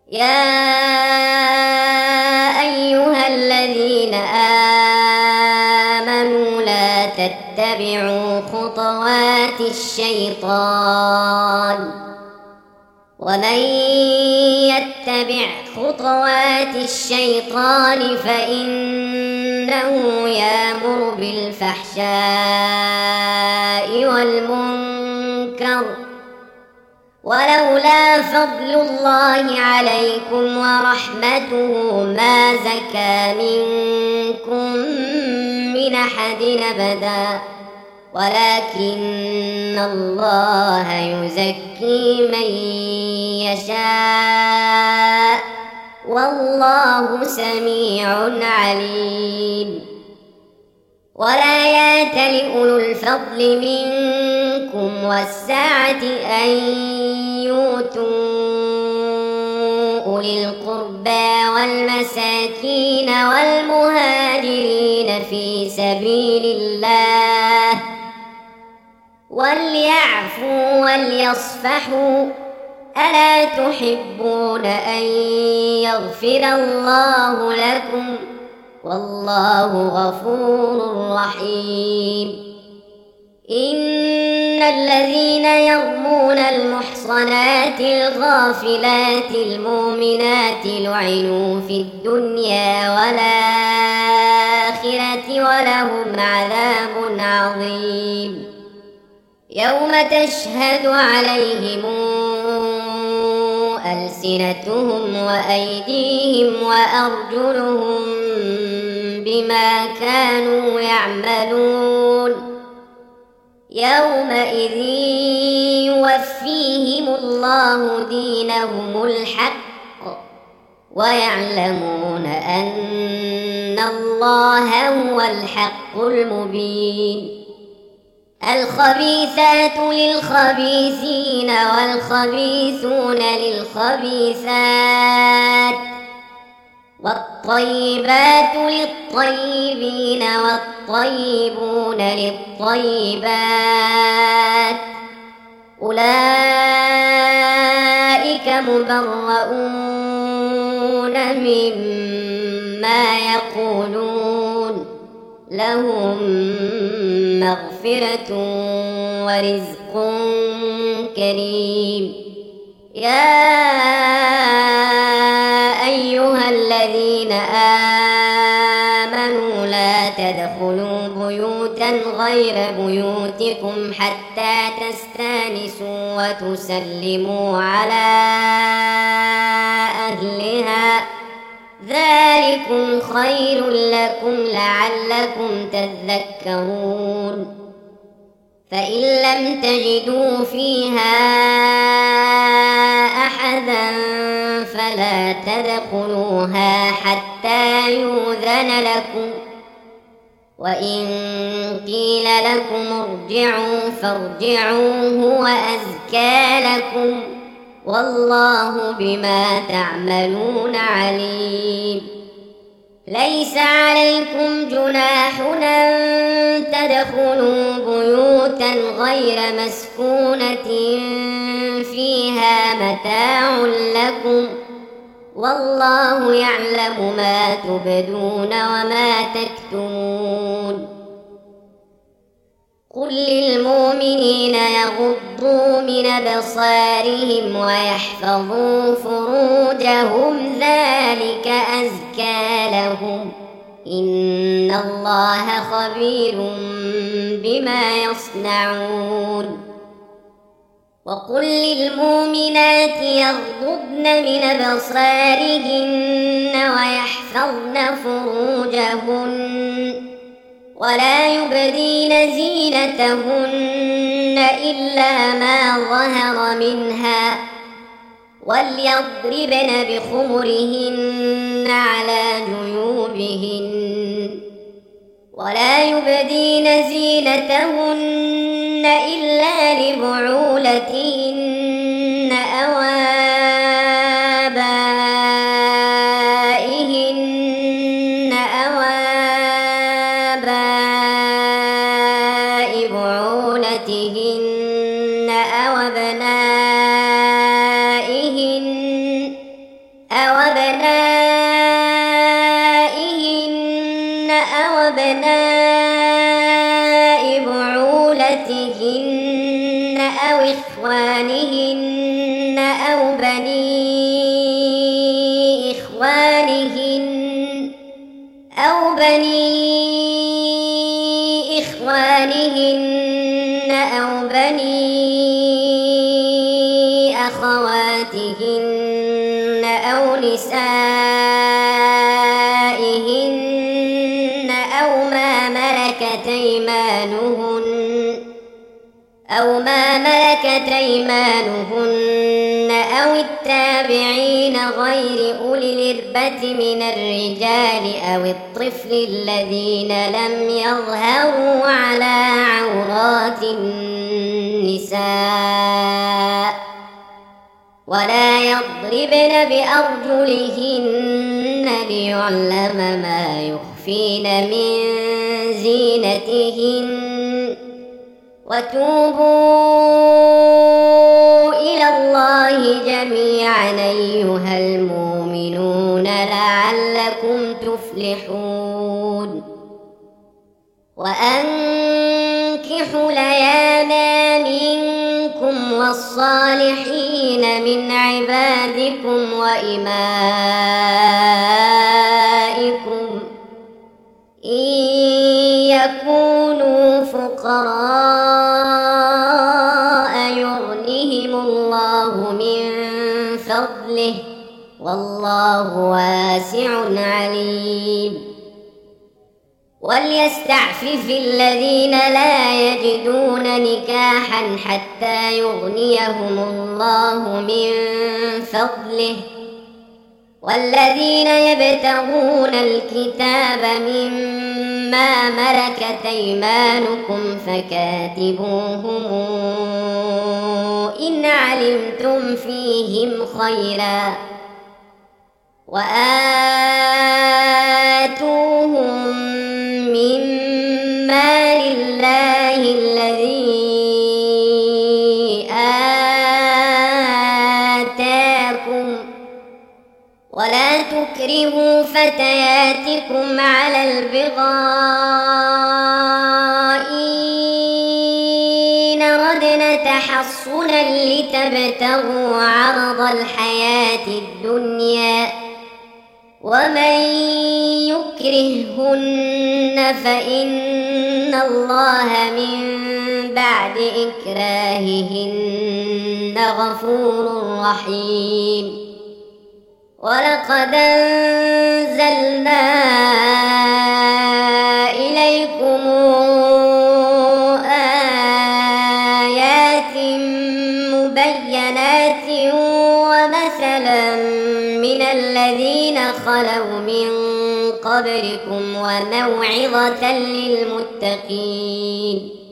يا أيها الذين آمنوا لا تتبعوا خطوات الشيطان، ومن يتبع خطوات الشيطان فإنه يأمر بالفحشاء والمنكر، ولولا فضل الله عليكم ورحمته ما زكى منكم من أحد أبدا، ولكن الله يزكي من يشاء، والله سميع عليم. ولا يأتل أولو الفضل منكم والسعة أن يؤتوا أولي القربى والمساكين والمهاجرين في سبيل الله، وليعفوا وليصفحوا، ألا تحبون أن يغفر الله لكم؟ والله غفور رحيم. إن الذين يرمون المحصنات الغافلات المؤمنات لعنوا في الدنيا والآخرة ولهم عذاب عظيم. يوم تشهد عليهم ألسنتهم وأيديهم وأرجلهم بما كانوا يعملون، يومئذ يوفيهم الله دينهم الحق، ويعلمون أن الله هو الحق المبين. الخبيثات للخبيثين والخبيثون للخبيثات، والطيبات للطيبين والطيبون للطيبات، أولئك مبرؤون مما يقولون، لهم مغفرة ورزق كريم. يا أيها الذين آمنوا لا تدخلوا بيوتا غير بيوتكم حتى تستانسوا وتسلموا على أهلها، ذلكم خير لكم لعلكم تذكرون. فإن لم تجدوا فيها أحدا فلا تدخلوها حتى يؤذن لكم، وإن قيل لكم ارجعوا فارجعوا هو أزكى لكم، والله بما تعملون عليم. ليس عليكم جناح أن تدخلوا بيوتا غير مسكونة فيها متاع لكم، والله يعلم ما تبدون وما تكتمون. قل للمؤمنين يغضوا من أبصارهم ويحفظوا فروجهم، ذلك أزكى لهم، إن الله خبير بما يصنعون. وقل للمؤمنات يغضضن من أبصارهن ويحفظن فروجهن ولا يبدين زينتهن إلا ما ظهر منها، وليضربن بخمرهن على جيوبهن، ولا يبدين زينتهن إلا لبعولتهن أو آبائهن أو آباء بعولتهن أو أبنائهن أو أبنائهن أو أبناء بعولتهن أو إخوانهن أو بني إخوانهن أو بني أخواتهن أو نسائهن أو ما ملكت أيمانهن أو التابعين غير أولي الإربة من الرجال أو الطفل الذين لم يظهروا على عورات النساء ولا يضربن بأرجلهن ليعلم ما يخفين من زينتهن وتوبوا إلى الله جميعا أيها المؤمنون لعلكم تفلحون وأنكحوا الأيام منكم والصالحين من عبادكم وإمائكم إن يكونوا فقراء يغنهم الله من فضله والله واسع عليم وليستعفف الذين لا يجدون نكاحا حتى يغنيهم الله من فضله والذين يبتغون الكتاب مما ملكت أيمانكم فكاتبوهم إن علمتم فيهم خيرا وآتوهم مما لله الذي آتاكم ولا تكرهوا فتياتكم على البغاء إن أردنا تحصنا لتبتغوا عرض الحياة الدنيا ومن يكرهن فإن الله من بعد إكراههن غفور رحيم ولقد أنزلنا إليكم آيات مبينات ومثلا من الذين خلوا من قبلكم وموعظة للمتقين